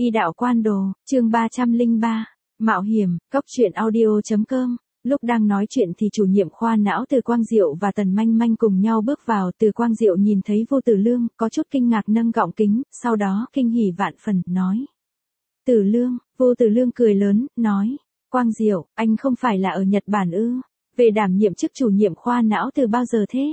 Y đạo quan đồ, chương 303, Mạo hiểm, cốc truyện audio.com. Lúc đang nói chuyện thì chủ nhiệm khoa não Từ Quang Diệu và Tần Manh Manh cùng nhau bước vào. Từ Quang Diệu nhìn thấy Vô Tử Lương, có chút kinh ngạc nâng gọng kính, sau đó kinh hỉ vạn phần, nói. Tử Lương, Vô Tử Lương cười lớn, nói. Quang Diệu, anh không phải là ở Nhật Bản ư? Về đảm nhiệm chức chủ nhiệm khoa não từ bao giờ thế?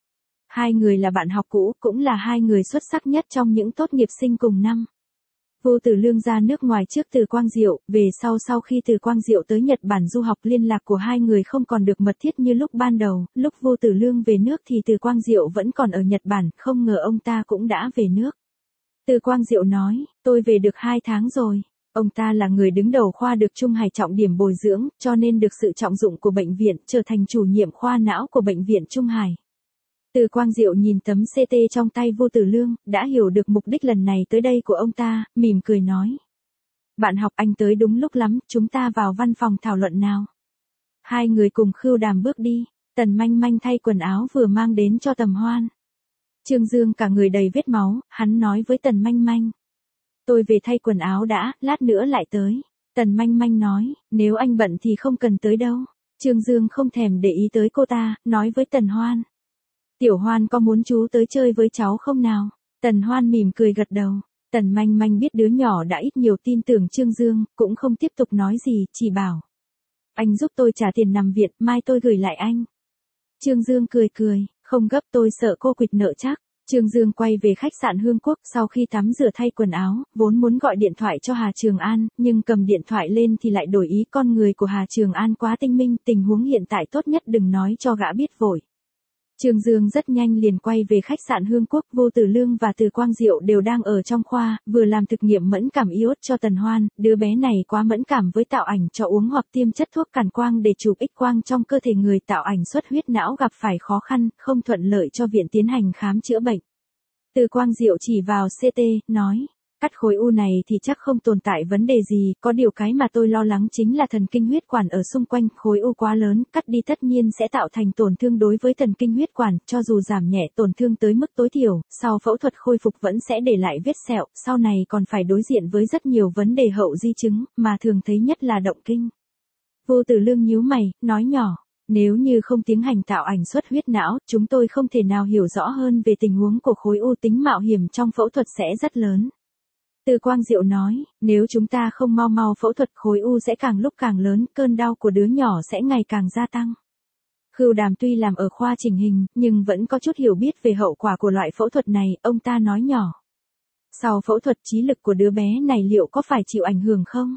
Hai người là bạn học cũ, cũng là hai người xuất sắc nhất trong những tốt nghiệp sinh cùng năm. Vô Tử Lương ra nước ngoài trước Từ Quang Diệu, về sau khi Từ Quang Diệu tới Nhật Bản du học liên lạc của hai người không còn được mật thiết như lúc ban đầu, lúc Vô Tử Lương về nước thì Từ Quang Diệu vẫn còn ở Nhật Bản, không ngờ ông ta cũng đã về nước. Từ Quang Diệu nói, tôi về được 2 tháng rồi. Ông ta là người đứng đầu khoa được Trung Hải trọng điểm bồi dưỡng, cho nên được sự trọng dụng của bệnh viện, trở thành chủ nhiệm khoa não của bệnh viện Trung Hải. Từ Quang Diệu nhìn tấm CT trong tay Vô Tử Lương, đã hiểu được mục đích lần này tới đây của ông ta, mỉm cười nói. Bạn học anh tới đúng lúc lắm, chúng ta vào văn phòng thảo luận nào. Hai người cùng Khưu Đàm bước đi, Tần Manh Manh thay quần áo vừa mang đến cho Tầm Hoan. Trương Dương cả người đầy vết máu, hắn nói với Tần Manh Manh. Tôi về thay quần áo đã, lát nữa lại tới. Tần Manh Manh nói, nếu anh bận thì không cần tới đâu. Trương Dương không thèm để ý tới cô ta, nói với Tần Hoan. Tiểu Hoan có muốn chú tới chơi với cháu không nào? Tần Hoan mỉm cười gật đầu. Tần Manh Manh biết đứa nhỏ đã ít nhiều tin tưởng Trương Dương, cũng không tiếp tục nói gì, chỉ bảo. Anh giúp tôi trả tiền nằm viện, mai tôi gửi lại anh. Trương Dương cười, không gấp, tôi sợ cô quỵt nợ chắc. Trương Dương quay về khách sạn Hương Quốc, sau khi tắm rửa thay quần áo, vốn muốn gọi điện thoại cho Hà Trường An, nhưng cầm điện thoại lên thì lại đổi ý. Con người của Hà Trường An quá tinh minh, tình huống hiện tại tốt nhất đừng nói cho gã biết vội. Trương Dương rất nhanh liền quay về khách sạn Hương Quốc. Vô Tử Lương và Từ Quang Diệu đều đang ở trong khoa, vừa làm thực nghiệm mẫn cảm iốt cho Tần Hoan. Đứa bé này quá mẫn cảm với tạo ảnh, cho uống hoặc tiêm chất thuốc cản quang để chụp X quang trong cơ thể người. Tạo ảnh xuất huyết não gặp phải khó khăn, không thuận lợi cho viện tiến hành khám chữa bệnh. Từ Quang Diệu chỉ vào CT, nói. Cắt khối u này thì chắc không tồn tại vấn đề gì, có điều cái mà tôi lo lắng chính là thần kinh huyết quản ở xung quanh. Khối u quá lớn, cắt đi tất nhiên sẽ tạo thành tổn thương đối với thần kinh huyết quản, cho dù giảm nhẹ tổn thương tới mức tối thiểu, sau phẫu thuật khôi phục vẫn sẽ để lại vết sẹo, sau này còn phải đối diện với rất nhiều vấn đề hậu di chứng, mà thường thấy nhất là động kinh. Vô Tử Lương nhíu mày, nói nhỏ. Nếu như không tiến hành tạo ảnh xuất huyết não, chúng tôi không thể nào hiểu rõ hơn về tình huống của khối u, tính mạo hiểm trong phẫu thuật sẽ rất lớn. Từ Quang Diệu nói, nếu chúng ta không mau phẫu thuật khối u sẽ càng lúc càng lớn, cơn đau của đứa nhỏ sẽ ngày càng gia tăng. Khưu Đàm tuy làm ở khoa chỉnh hình, nhưng vẫn có chút hiểu biết về hậu quả của loại phẫu thuật này, ông ta nói nhỏ. Sau phẫu thuật trí lực của đứa bé này liệu có phải chịu ảnh hưởng không?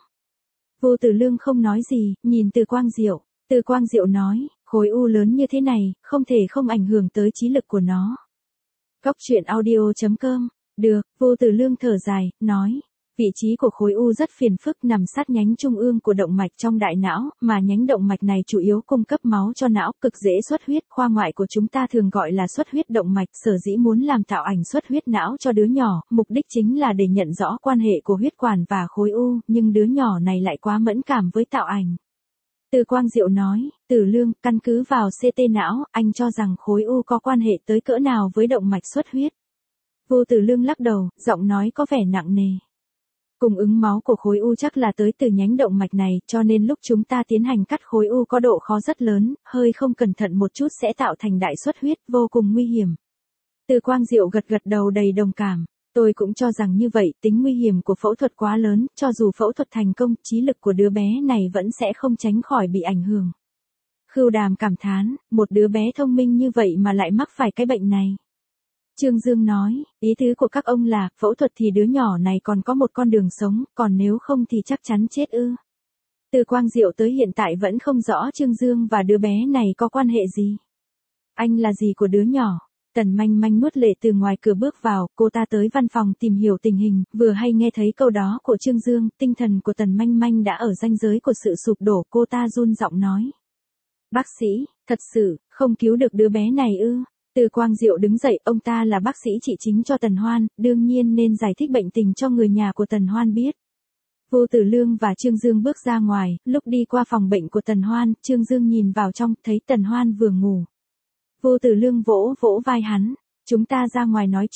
Vô Tử Lương không nói gì, nhìn Từ Quang Diệu. Từ Quang Diệu nói, khối u lớn như thế này, không thể không ảnh hưởng tới trí lực của nó. Cốc truyện audio.com. Được, Vô Tử Lương thở dài, nói. Vị trí của khối u rất phiền phức, nằm sát nhánh trung ương của động mạch trong đại não, mà nhánh động mạch này chủ yếu cung cấp máu cho não, cực dễ xuất huyết. Khoa ngoại của chúng ta thường gọi là xuất huyết động mạch. Sở dĩ muốn làm tạo ảnh xuất huyết não cho đứa nhỏ, mục đích chính là để nhận rõ quan hệ của huyết quản và khối u, nhưng đứa nhỏ này lại quá mẫn cảm với tạo ảnh. Từ Quang Diệu nói, Tử Lương, căn cứ vào CT não, anh cho rằng khối u có quan hệ tới cỡ nào với động mạch xuất huyết? Vô Tử Lương lắc đầu, giọng nói có vẻ nặng nề. Cung ứng máu của khối u chắc là tới từ nhánh động mạch này, cho nên lúc chúng ta tiến hành cắt khối u có độ khó rất lớn, hơi không cẩn thận một chút sẽ tạo thành đại xuất huyết, vô cùng nguy hiểm. Từ Quang Diệu gật đầu đầy đồng cảm. Tôi cũng cho rằng như vậy, tính nguy hiểm của phẫu thuật quá lớn, cho dù phẫu thuật thành công, trí lực của đứa bé này vẫn sẽ không tránh khỏi bị ảnh hưởng. Khưu Đàm cảm thán, một đứa bé thông minh như vậy mà lại mắc phải cái bệnh này. Trương Dương nói, ý tứ của các ông là, phẫu thuật thì đứa nhỏ này còn có một con đường sống, còn nếu không thì chắc chắn chết ư. Từ Quang Diệu tới hiện tại vẫn không rõ Trương Dương và đứa bé này có quan hệ gì. Anh là gì của đứa nhỏ? Tần Manh Manh nuốt lệ từ ngoài cửa bước vào, cô ta tới văn phòng tìm hiểu tình hình, vừa hay nghe thấy câu đó của Trương Dương, tinh thần của Tần Manh Manh đã ở ranh giới của sự sụp đổ, cô ta run giọng nói. Bác sĩ, thật sự, không cứu được đứa bé này ư? Từ Quang Diệu đứng dậy, ông ta là bác sĩ trị chính cho Tần Hoan, đương nhiên nên giải thích bệnh tình cho người nhà của Tần Hoan biết. Vô Tử Lương và Trương Dương bước ra ngoài, lúc đi qua phòng bệnh của Tần Hoan, Trương Dương nhìn vào trong, thấy Tần Hoan vừa ngủ. Vô Tử Lương vỗ vai hắn, chúng ta ra ngoài nói chuyện.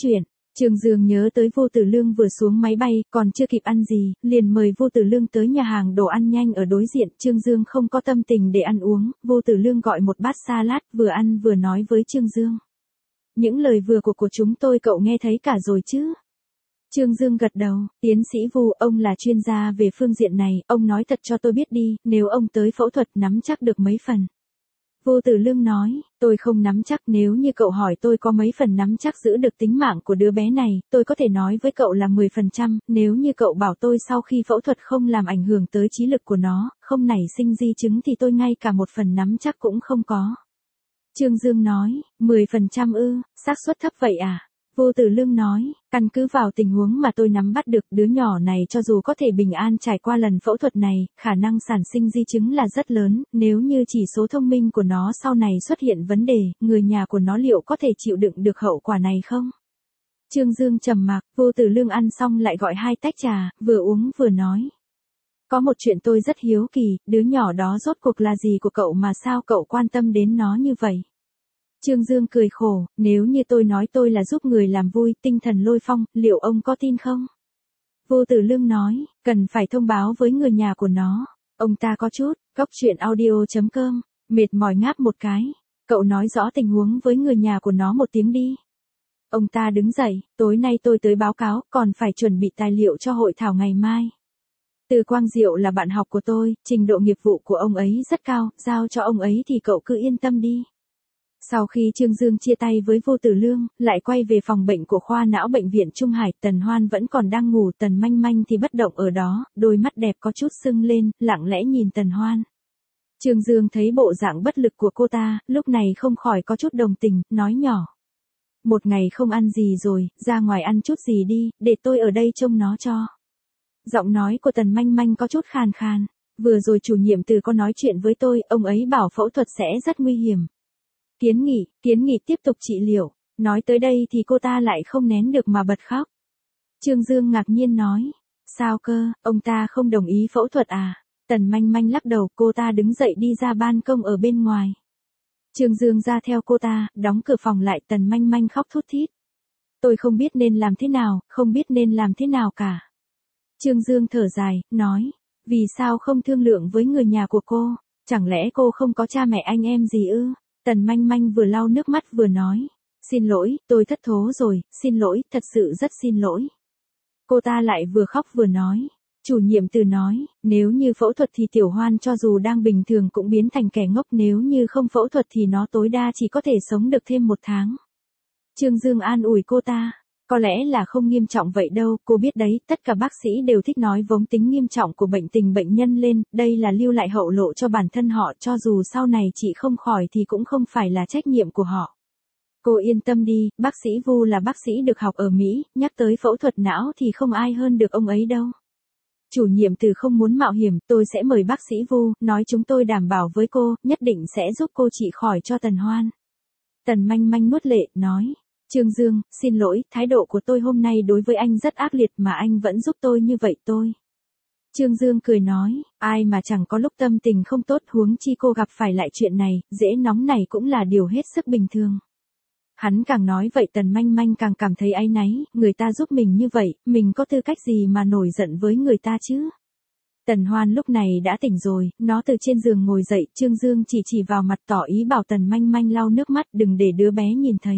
Trương Dương nhớ tới Vô Tử Lương vừa xuống máy bay, còn chưa kịp ăn gì, liền mời Vô Tử Lương tới nhà hàng đồ ăn nhanh ở đối diện. Trương Dương không có tâm tình để ăn uống, Vô Tử Lương gọi một bát salad, vừa ăn vừa nói với Trương Dương. Những lời vừa của chúng tôi cậu nghe thấy cả rồi chứ? Trương Dương gật đầu, tiến sĩ Vu, ông là chuyên gia về phương diện này, ông nói thật cho tôi biết đi, nếu ông tới phẫu thuật nắm chắc được mấy phần. Vô Tử Lương nói, tôi không nắm chắc, nếu như cậu hỏi tôi có mấy phần nắm chắc giữ được tính mạng của đứa bé này, tôi có thể nói với cậu là 10%, nếu như cậu bảo tôi sau khi phẫu thuật không làm ảnh hưởng tới trí lực của nó, không nảy sinh di chứng thì tôi ngay cả một phần nắm chắc cũng không có. Trương Dương nói, 10% ư, xác suất thấp vậy à? Vô Tử Lương nói, căn cứ vào tình huống mà tôi nắm bắt được, đứa nhỏ này cho dù có thể bình an trải qua lần phẫu thuật này, khả năng sản sinh di chứng là rất lớn, nếu như chỉ số thông minh của nó sau này xuất hiện vấn đề, người nhà của nó liệu có thể chịu đựng được hậu quả này không? Trương Dương trầm mặc, Vô Tử Lương ăn xong lại gọi 2 tách trà, vừa uống vừa nói. Có một chuyện tôi rất hiếu kỳ, đứa nhỏ đó rốt cuộc là gì của cậu mà sao cậu quan tâm đến nó như vậy? Trương Dương cười khổ, nếu như tôi nói tôi là giúp người làm vui, tinh thần lôi phong, liệu ông có tin không? Vô Tử Lương nói, cần phải thông báo với người nhà của nó. Ông ta có chút, cóc truyện audio.com, mệt mỏi ngáp một cái. Cậu nói rõ tình huống với người nhà của nó một tiếng đi. Ông ta đứng dậy, tối nay tôi tới báo cáo, còn phải chuẩn bị tài liệu cho hội thảo ngày mai. Từ Quang Diệu là bạn học của tôi, trình độ nghiệp vụ của ông ấy rất cao, giao cho ông ấy thì cậu cứ yên tâm đi. Sau khi Trương Dương chia tay với Vô Tử Lương, lại quay về phòng bệnh của khoa não bệnh viện Trung Hải, Tần Hoan vẫn còn đang ngủ, Tần Manh Manh thì bất động ở đó, đôi mắt đẹp có chút sưng lên, lặng lẽ nhìn Tần Hoan. Trương Dương thấy bộ dạng bất lực của cô ta, lúc này không khỏi có chút đồng tình, nói nhỏ. Một ngày không ăn gì rồi, ra ngoài ăn chút gì đi, để tôi ở đây trông nó cho. Giọng nói của Tần Manh Manh có chút khàn khàn. Vừa rồi chủ nhiệm Từ có nói chuyện với tôi, ông ấy bảo phẫu thuật sẽ rất nguy hiểm. Kiến nghị tiếp tục trị liệu. Nói tới đây thì cô ta lại không nén được mà bật khóc. Trương Dương ngạc nhiên nói. Sao cơ, ông ta không đồng ý phẫu thuật à? Tần Manh Manh lắc đầu, cô ta đứng dậy đi ra ban công ở bên ngoài. Trương Dương ra theo cô ta, đóng cửa phòng lại, Tần Manh Manh khóc thút thít. Tôi không biết nên làm thế nào, không biết nên làm thế nào cả. Trương Dương thở dài, nói. Vì sao không thương lượng với người nhà của cô? Chẳng lẽ cô không có cha mẹ anh em gì ư? Tần Manh Manh vừa lau nước mắt vừa nói. Xin lỗi, tôi thất thố rồi, xin lỗi, thật sự rất xin lỗi. Cô ta lại vừa khóc vừa nói. Chủ nhiệm Từ nói, nếu như phẫu thuật thì Tiểu Hoan cho dù đang bình thường cũng biến thành kẻ ngốc, nếu như không phẫu thuật thì nó tối đa chỉ có thể sống được thêm 1 tháng. Trương Dương an ủi cô ta. Có lẽ là không nghiêm trọng vậy đâu, cô biết đấy, tất cả bác sĩ đều thích nói vống tính nghiêm trọng của bệnh tình bệnh nhân lên, đây là lưu lại hậu lộ cho bản thân họ, cho dù sau này chị không khỏi thì cũng không phải là trách nhiệm của họ. Cô yên tâm đi, bác sĩ Vu là bác sĩ được học ở Mỹ, nhắc tới phẫu thuật não thì không ai hơn được ông ấy đâu. Chủ nhiệm Từ không muốn mạo hiểm, tôi sẽ mời bác sĩ Vu, nói chúng tôi đảm bảo với cô, nhất định sẽ giúp cô trị khỏi cho Tần Hoan. Tần Manh Manh nuốt lệ, nói. Trương Dương, xin lỗi, thái độ của tôi hôm nay đối với anh rất ác liệt mà anh vẫn giúp tôi như vậy tôi. Trương Dương cười nói, ai mà chẳng có lúc tâm tình không tốt, huống chi cô gặp phải lại chuyện này, dễ nóng này cũng là điều hết sức bình thường. Hắn càng nói vậy Tần Manh Manh càng cảm thấy áy náy, người ta giúp mình như vậy, mình có tư cách gì mà nổi giận với người ta chứ? Tần Hoan lúc này đã tỉnh rồi, nó từ trên giường ngồi dậy, Trương Dương chỉ vào mặt tỏ ý bảo Tần Manh Manh lau nước mắt, đừng để đứa bé nhìn thấy.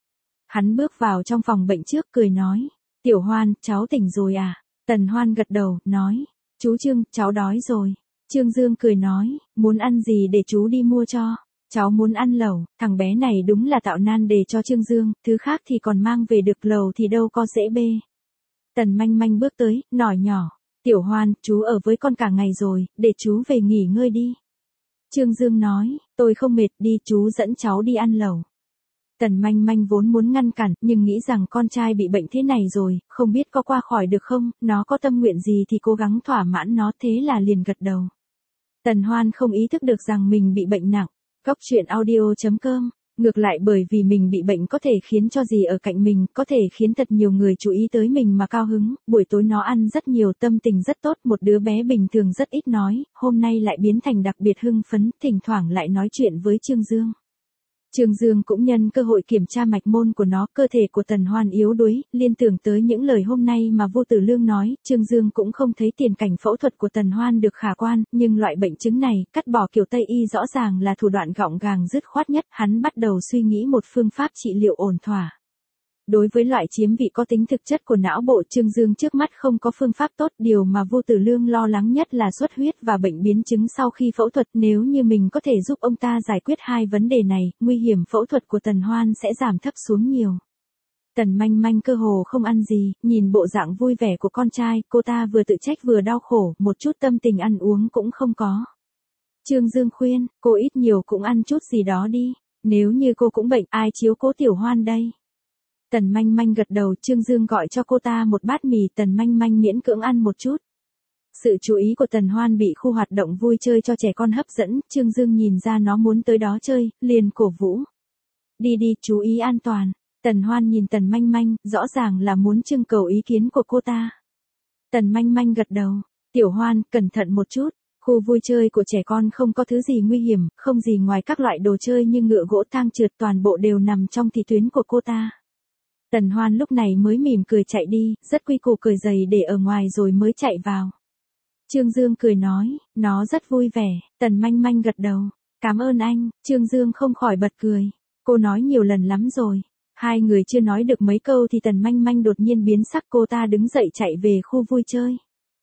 Hắn bước vào trong phòng bệnh trước, cười nói, Tiểu Hoan, cháu tỉnh rồi à? Tần Hoan gật đầu, nói, chú Trương, cháu đói rồi. Trương Dương cười nói, muốn ăn gì để chú đi mua cho? Cháu muốn ăn lẩu, thằng bé này đúng là tạo nan đề cho Trương Dương, thứ khác thì còn mang về được, lẩu thì đâu có dễ bê. Tần Manh Manh bước tới, nói nhỏ, Tiểu Hoan, chú ở với con cả ngày rồi, để chú về nghỉ ngơi đi. Trương Dương nói, tôi không mệt, đi, chú dẫn cháu đi ăn lẩu. Tần Manh Manh vốn muốn ngăn cản, nhưng nghĩ rằng con trai bị bệnh thế này rồi, không biết có qua khỏi được không, nó có tâm nguyện gì thì cố gắng thỏa mãn nó, thế là liền gật đầu. Tần Hoan không ý thức được rằng mình bị bệnh nặng. Cóc truyện audio.com, ngược lại bởi vì mình bị bệnh có thể khiến cho gì ở cạnh mình, có thể khiến thật nhiều người chú ý tới mình mà cao hứng, buổi tối nó ăn rất nhiều, tâm tình rất tốt, một đứa bé bình thường rất ít nói, hôm nay lại biến thành đặc biệt hưng phấn, thỉnh thoảng lại nói chuyện với Trương Dương. Trương Dương cũng nhân cơ hội kiểm tra mạch môn của nó, cơ thể của Tần Hoan yếu đuối, liên tưởng tới những lời hôm nay mà Vô Tử Lương nói, Trương Dương cũng không thấy tiền cảnh phẫu thuật của Tần Hoan được khả quan, nhưng loại bệnh chứng này, cắt bỏ kiểu Tây y rõ ràng là thủ đoạn gọn gàng dứt khoát nhất, hắn bắt đầu suy nghĩ một phương pháp trị liệu ổn thỏa. Đối với loại chiếm vị có tính thực chất của não bộ, Trương Dương trước mắt không có phương pháp tốt, điều mà Vô Tử Lương lo lắng nhất là xuất huyết và bệnh biến chứng sau khi phẫu thuật, nếu như mình có thể giúp ông ta giải quyết hai vấn đề này, nguy hiểm phẫu thuật của Tần Hoan sẽ giảm thấp xuống nhiều. Tần Manh Manh cơ hồ không ăn gì, nhìn bộ dạng vui vẻ của con trai, cô ta vừa tự trách vừa đau khổ, một chút tâm tình ăn uống cũng không có. Trương Dương khuyên, cô ít nhiều cũng ăn chút gì đó đi, nếu như cô cũng bệnh, ai chiếu cố Tiểu Hoan đây? Tần Manh Manh gật đầu, Trương Dương gọi cho cô ta một bát mì, Tần Manh Manh miễn cưỡng ăn một chút. Sự chú ý của Tần Hoan bị khu hoạt động vui chơi cho trẻ con hấp dẫn, Trương Dương nhìn ra nó muốn tới đó chơi, liền cổ vũ. Đi đi, chú ý an toàn. Tần Hoan nhìn Tần Manh Manh, rõ ràng là muốn trưng cầu ý kiến của cô ta. Tần Manh Manh gật đầu, Tiểu Hoan, cẩn thận một chút. Khu vui chơi của trẻ con không có thứ gì nguy hiểm, không gì ngoài các loại đồ chơi như ngựa gỗ thang trượt, toàn bộ đều nằm trong thị tuyến của cô ta. Tần Hoan lúc này mới mỉm cười chạy đi, rất quy củ cởi giày để ở ngoài rồi mới chạy vào. Trương Dương cười nói, nó rất vui vẻ, Tần Manh Manh gật đầu. Cảm ơn anh, Trương Dương không khỏi bật cười. Cô nói nhiều lần lắm rồi. Hai người chưa nói được mấy câu thì Tần Manh Manh đột nhiên biến sắc, cô ta đứng dậy chạy về khu vui chơi.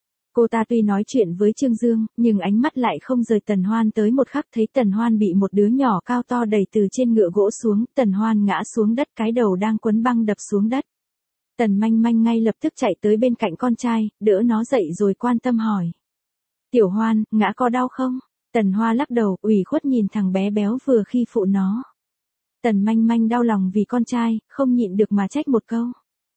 Cô ta tuy nói chuyện với Trương Dương, nhưng ánh mắt lại không rời Tần Hoan tới một khắc, thấy Tần Hoan bị một đứa nhỏ cao to đẩy từ trên ngựa gỗ xuống, Tần Hoan ngã xuống đất, cái đầu đang quấn băng đập xuống đất. Tần Manh Manh ngay lập tức chạy tới bên cạnh con trai, đỡ nó dậy rồi quan tâm hỏi. Tiểu Hoan, ngã có đau không? Tần Hoa lắc đầu, ủy khuất nhìn thằng bé béo vừa khi phụ nó. Tần Manh Manh đau lòng vì con trai, không nhịn được mà trách một câu.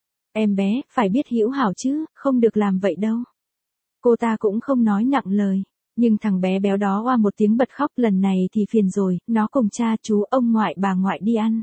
Em bé, phải biết hữu hảo chứ, không được làm vậy đâu. Cô ta cũng không nói nặng lời, nhưng thằng bé béo đó oa một tiếng bật khóc, lần này thì phiền rồi, nó cùng cha, chú, ông ngoại, bà ngoại đi ăn.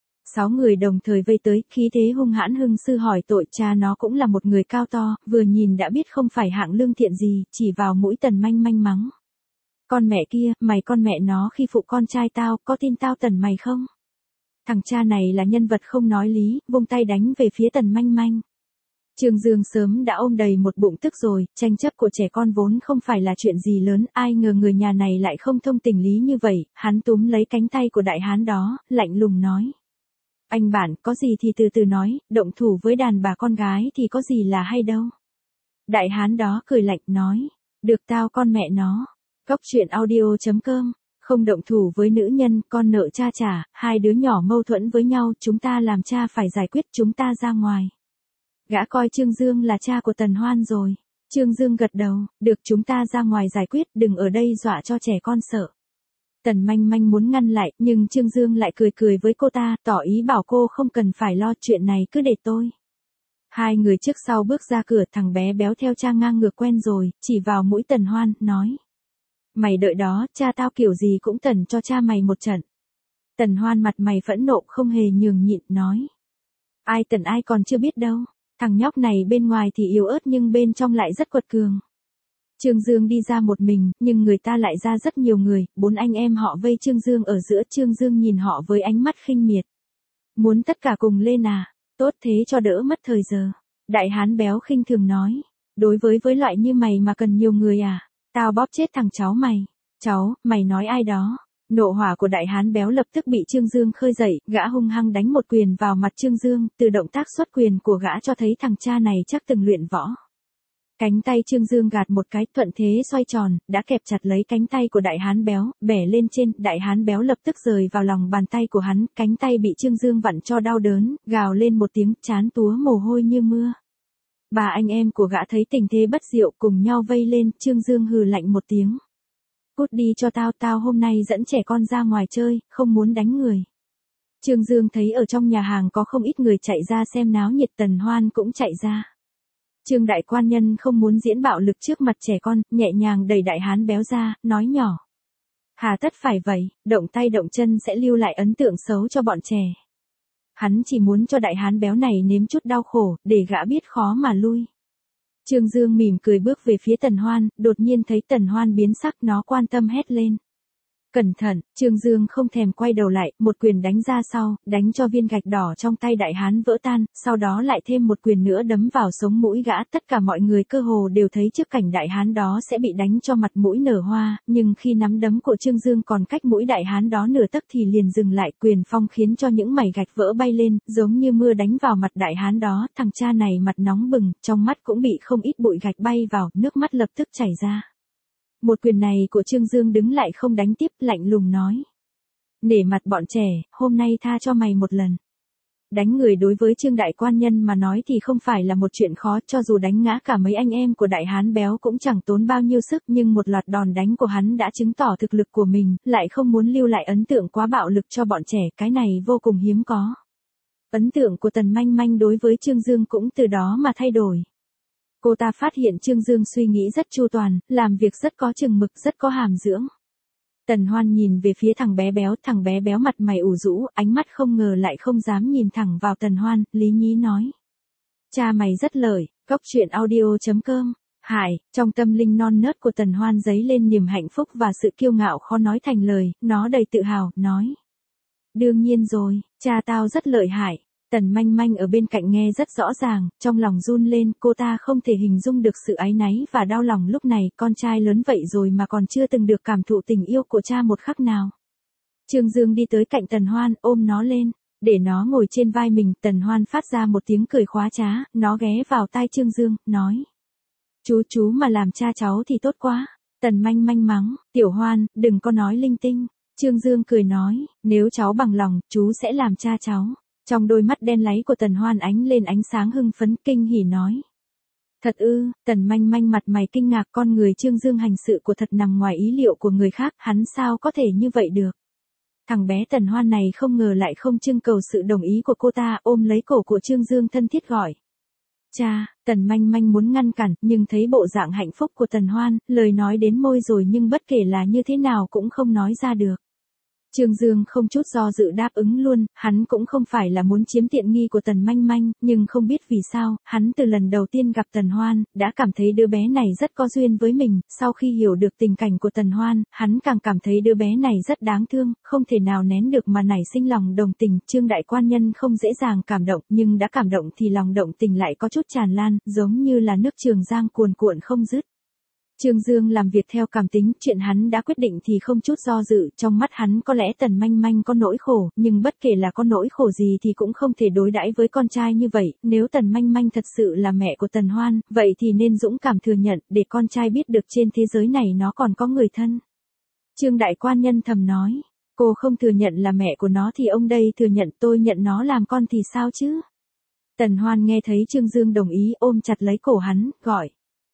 6 người đồng thời vây tới, khí thế hung hãn. Hưng sư hỏi tội, cha nó cũng là một người cao to, vừa nhìn đã biết không phải hạng lương thiện gì, chỉ vào mũi Tần Manh Manh mắng. Con mẹ kia, mày con mẹ nó khi phụ con trai tao, có tin tao tần mày không? Thằng cha này là nhân vật không nói lý, vung tay đánh về phía Tần Manh Manh. Trương Dương sớm đã ôm đầy một bụng tức rồi, tranh chấp của trẻ con vốn không phải là chuyện gì lớn, ai ngờ người nhà này lại không thông tình lý như vậy, hắn túm lấy cánh tay của đại hán đó, lạnh lùng nói. Anh bản, có gì thì từ từ nói, động thủ với đàn bà con gái thì có gì là hay đâu. Đại hán đó cười lạnh nói, được tao con mẹ nó. Góc truyện audio.com, không động thủ với nữ nhân, con nợ cha trả, hai đứa nhỏ mâu thuẫn với nhau, chúng ta làm cha phải giải quyết, chúng ta ra ngoài. Gã coi Trương Dương là cha của Tần Hoan rồi. Trương Dương gật đầu, được, chúng ta ra ngoài giải quyết, đừng ở đây dọa cho trẻ con sợ. Tần Manh Manh muốn ngăn lại, nhưng Trương Dương lại cười cười với cô ta, tỏ ý bảo cô không cần phải lo, chuyện này cứ để tôi. Hai người trước sau bước ra cửa, thằng bé béo theo cha ngang ngược quen rồi, chỉ vào mũi Tần Hoan, nói. Mày đợi đó, cha tao kiểu gì cũng tần cho cha mày một trận. Tần Hoan mặt mày phẫn nộ không hề nhường nhịn, nói. Ai tần ai còn chưa biết đâu, thằng nhóc này bên ngoài thì yếu ớt nhưng bên trong lại rất quật cường. Trương Dương đi ra một mình, nhưng người ta lại ra rất nhiều người, 4 anh em họ vây Trương Dương ở giữa, Trương Dương nhìn họ với ánh mắt khinh miệt. Muốn tất cả cùng lên à, tốt thế cho đỡ mất thời giờ. Đại hán béo khinh thường nói, đối với loại như mày mà cần nhiều người à, tao bóp chết thằng cháu mày. Cháu, mày nói ai đó? Nộ hỏa của đại hán béo lập tức bị Trương Dương khơi dậy, gã hung hăng đánh một quyền vào mặt Trương Dương, từ động tác xuất quyền của gã cho thấy thằng cha này chắc từng luyện võ. Cánh tay Trương Dương gạt một cái, thuận thế xoay tròn, đã kẹp chặt lấy cánh tay của đại hán béo, bẻ lên trên, đại hán béo lập tức rời vào lòng bàn tay của hắn, cánh tay bị Trương Dương vặn cho đau đớn, gào lên một tiếng, trán túa mồ hôi như mưa. Ba anh em của gã thấy tình thế bất diệu cùng nhau vây lên, Trương Dương hừ lạnh một tiếng. Cút đi cho tao, tao hôm nay dẫn trẻ con ra ngoài chơi, không muốn đánh người. Trương Dương thấy ở trong nhà hàng có không ít người chạy ra xem náo nhiệt, Tần Hoan cũng chạy ra. Trương đại quan nhân không muốn diễn bạo lực trước mặt trẻ con, nhẹ nhàng đẩy đại hán béo ra, nói nhỏ. Hà tất phải vậy, động tay động chân sẽ lưu lại ấn tượng xấu cho bọn trẻ. Hắn chỉ muốn cho đại hán béo này nếm chút đau khổ, để gã biết khó mà lui. Trương Dương mỉm cười bước về phía Tần Hoan, đột nhiên thấy Tần Hoan biến sắc, nó quan tâm hét lên. Cẩn thận, Trương Dương không thèm quay đầu lại, một quyền đánh ra sau, đánh cho viên gạch đỏ trong tay đại hán vỡ tan, sau đó lại thêm một quyền nữa đấm vào sống mũi gã. Tất cả mọi người cơ hồ đều thấy trước cảnh đại hán đó sẽ bị đánh cho mặt mũi nở hoa, nhưng khi nắm đấm của Trương Dương còn cách mũi đại hán đó nửa tấc thì liền dừng lại. Quyền phong khiến cho những mảnh gạch vỡ bay lên, giống như mưa đánh vào mặt đại hán đó. Thằng cha này mặt nóng bừng, trong mắt cũng bị không ít bụi gạch bay vào, nước mắt lập tức chảy ra. Một quyền này của Trương Dương đứng lại không đánh tiếp, lạnh lùng nói. Nể mặt bọn trẻ, hôm nay tha cho mày một lần. Đánh người đối với Trương đại quan nhân mà nói thì không phải là một chuyện khó, cho dù đánh ngã cả mấy anh em của đại hán béo cũng chẳng tốn bao nhiêu sức, nhưng một loạt đòn đánh của hắn đã chứng tỏ thực lực của mình, lại không muốn lưu lại ấn tượng quá bạo lực cho bọn trẻ, cái này vô cùng hiếm có. Ấn tượng của Tần Manh Manh đối với Trương Dương cũng từ đó mà thay đổi. Cô ta phát hiện Trương Dương suy nghĩ rất chu toàn, làm việc rất có chừng mực, rất có hàm dưỡng. Tần Hoan nhìn về phía thằng bé béo mặt mày ủ rũ, ánh mắt không ngờ lại không dám nhìn thẳng vào Tần Hoan, lý nhí nói. Cha mày rất lợi, coctruyện.audio.com. Hải, trong tâm linh non nớt của Tần Hoan dấy lên niềm hạnh phúc và sự kiêu ngạo khó nói thành lời, nó đầy tự hào, nói. Đương nhiên rồi, cha tao rất lợi hại. Tần Manh Manh ở bên cạnh nghe rất rõ ràng, trong lòng run lên, cô ta không thể hình dung được sự áy náy và đau lòng lúc này, con trai lớn vậy rồi mà còn chưa từng được cảm thụ tình yêu của cha một khắc nào. Trương Dương đi tới cạnh Tần Hoan, ôm nó lên, để nó ngồi trên vai mình. Tần Hoan phát ra một tiếng cười khóa trá, nó ghé vào tai Trương Dương, nói. Chú mà làm cha cháu thì tốt quá. Tần Manh Manh mắng, Tiểu Hoan, đừng có nói linh tinh. Trương Dương cười nói, nếu cháu bằng lòng, chú sẽ làm cha cháu. Trong đôi mắt đen láy của Tần Hoan ánh lên ánh sáng hưng phấn, kinh hỉ nói. Thật ư? Tần Manh Manh mặt mày kinh ngạc, con người Trương Dương hành sự của thật nằm ngoài ý liệu của người khác, hắn sao có thể như vậy được. Thằng bé Tần Hoan này không ngờ lại không trưng cầu sự đồng ý của cô ta, ôm lấy cổ của Trương Dương thân thiết gọi. Cha, Tần Manh Manh muốn ngăn cản, nhưng thấy bộ dạng hạnh phúc của Tần Hoan, lời nói đến môi rồi nhưng bất kể là như thế nào cũng không nói ra được. Trương Dương không chút do dự đáp ứng luôn, hắn cũng không phải là muốn chiếm tiện nghi của Tần Manh Manh, nhưng không biết vì sao, hắn từ lần đầu tiên gặp Tần Hoan, đã cảm thấy đứa bé này rất có duyên với mình, sau khi hiểu được tình cảnh của Tần Hoan, hắn càng cảm thấy đứa bé này rất đáng thương, không thể nào nén được mà nảy sinh lòng đồng tình. Trương đại quan nhân không dễ dàng cảm động, nhưng đã cảm động thì lòng động tình lại có chút tràn lan, giống như là nước Trường Giang cuồn cuộn không dứt. Trương Dương làm việc theo cảm tính, chuyện hắn đã quyết định thì không chút do dự, trong mắt hắn có lẽ Tần Manh Manh có nỗi khổ, nhưng bất kể là có nỗi khổ gì thì cũng không thể đối đãi với con trai như vậy, nếu Tần Manh Manh thật sự là mẹ của Tần Hoan, vậy thì nên dũng cảm thừa nhận, để con trai biết được trên thế giới này nó còn có người thân. Trương đại quan nhân thầm nói, cô không thừa nhận là mẹ của nó thì ông đây thừa nhận, tôi nhận nó làm con thì sao chứ? Tần Hoan nghe thấy Trương Dương đồng ý, ôm chặt lấy cổ hắn, gọi.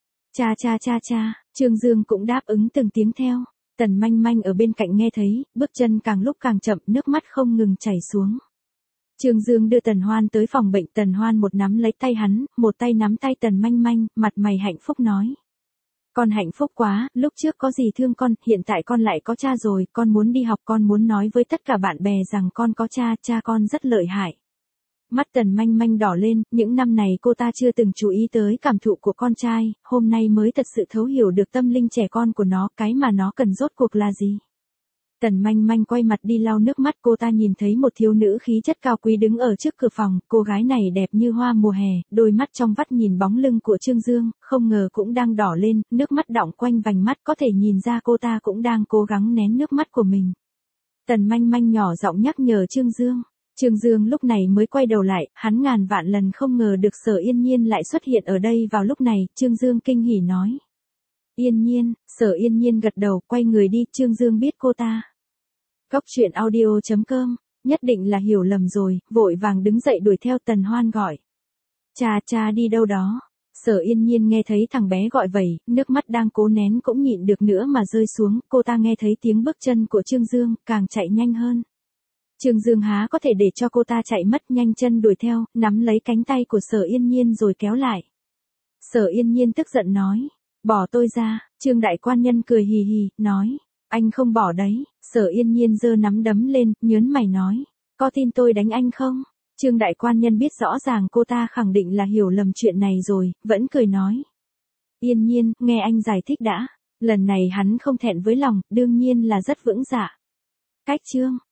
Cha, Trương Dương cũng đáp ứng từng tiếng theo. Tần Manh Manh ở bên cạnh nghe thấy, bước chân càng lúc càng chậm, nước mắt không ngừng chảy xuống. Trương Dương đưa Tần Hoan tới phòng bệnh, Tần Hoan một nắm lấy tay hắn, một tay nắm tay Tần Manh Manh, mặt mày hạnh phúc nói. Con hạnh phúc quá, lúc trước có gì thương con, hiện tại con lại có cha rồi, con muốn đi học, con muốn nói với tất cả bạn bè rằng con có cha con rất lợi hại. Mắt Tần Manh Manh đỏ lên, những năm này cô ta chưa từng chú ý tới cảm thụ của con trai, hôm nay mới thật sự thấu hiểu được tâm linh trẻ con của nó, cái mà nó cần rốt cuộc là gì. Tần Manh Manh quay mặt đi lau nước mắt, cô ta nhìn thấy một thiếu nữ khí chất cao quý đứng ở trước cửa phòng, cô gái này đẹp như hoa mùa hè, đôi mắt trong vắt nhìn bóng lưng của Trương Dương, không ngờ cũng đang đỏ lên, nước mắt đọng quanh vành mắt, có thể nhìn ra cô ta cũng đang cố gắng nén nước mắt của mình. Tần Manh Manh nhỏ giọng nhắc nhở Trương Dương. Trương Dương lúc này mới quay đầu lại, hắn ngàn vạn lần không ngờ được Sở Yên Nhiên lại xuất hiện ở đây vào lúc này, Trương Dương kinh hỉ nói. Yên Nhiên, Sở Yên Nhiên gật đầu, quay người đi, Trương Dương biết cô ta. Coctruyện.audio.com, nhất định là hiểu lầm rồi, vội vàng đứng dậy đuổi theo. Tần Hoan gọi. Cha đi đâu đó? Sở Yên Nhiên nghe thấy thằng bé gọi vậy, nước mắt đang cố nén cũng nhịn được nữa mà rơi xuống, cô ta nghe thấy tiếng bước chân của Trương Dương, càng chạy nhanh hơn. Trương Dương há có thể để cho cô ta chạy mất, nhanh chân đuổi theo, nắm lấy cánh tay của Sở Yên Nhiên rồi kéo lại. Sở Yên Nhiên tức giận nói, bỏ tôi ra. Trương đại quan nhân cười hì hì, nói, anh không bỏ đấy. Sở Yên Nhiên giơ nắm đấm lên, nhớn mày nói, có tin tôi đánh anh không? Trương đại quan nhân biết rõ ràng cô ta khẳng định là hiểu lầm chuyện này rồi, vẫn cười nói. Yên Nhiên, nghe anh giải thích đã. Lần này hắn không thẹn với lòng, đương nhiên là rất vững dạ. Cách chương